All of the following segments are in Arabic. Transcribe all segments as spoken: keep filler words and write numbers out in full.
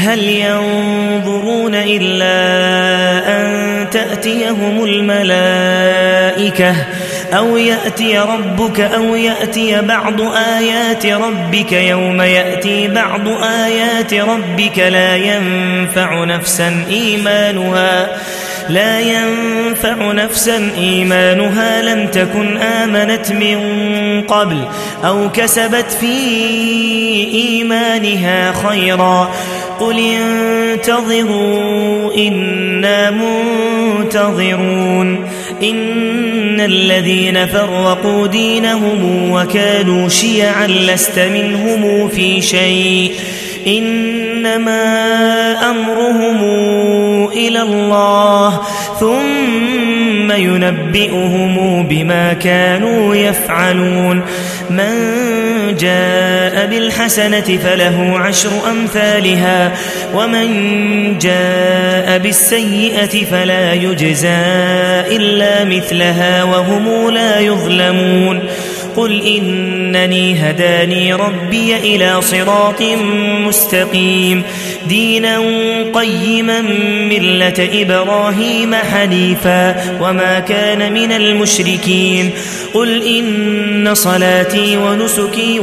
هل ينظرون إلا أن تأتيهم الملائكة أو يأتي ربك أو يأتي بعض آيات ربك يوم يأتي بعض آيات ربك لا ينفع نفسا إيمانها لا ينفع نفسا إيمانها لم تكن آمنت من قبل أو كسبت في إيمانها خيرا قل انتظروا إنا منتظرون إن الذين فرقوا دينهم وكانوا شيعا لست منهم في شيء إنما أمرهم إلى الله ثم ينبئهم بما كانوا يفعلون من جاء بالحسنة فله عشر أمثالها ومن جاء بالسيئة فلا يجزى إلا مثلها وهم لا يظلمون قل إنني هداني ربي إلى صراط مستقيم دينا قيما ملة إبراهيم حنيفا وما كان من المشركين قل إن صلاتي ونسكي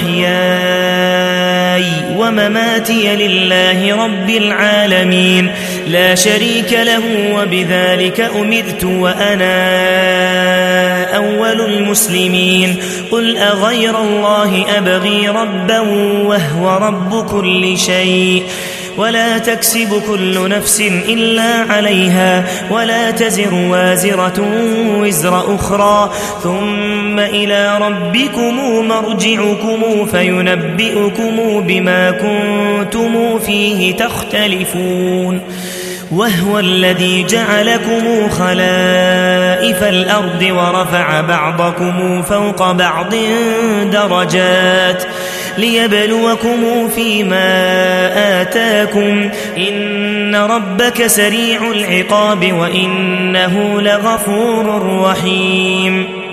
ومحياي ومماتي لله رب العالمين لا شريك له وبذلك أمرت وأنا أول المسلمين قل أغير الله أبغي ربا وهو رب كل شيء ولا تكسب كل نفس إلا عليها ولا تزر وازرة وزر أخرى ثم إلى ربكم مرجعكم فينبئكم بما كنتم فيه تختلفون وهو الذي جعلكم خلائف الأرض ورفع بعضكم فوق بعض درجات ليبلوكم فيما آتاكم إن ربك سريع العقاب وإنه لغفور رحيم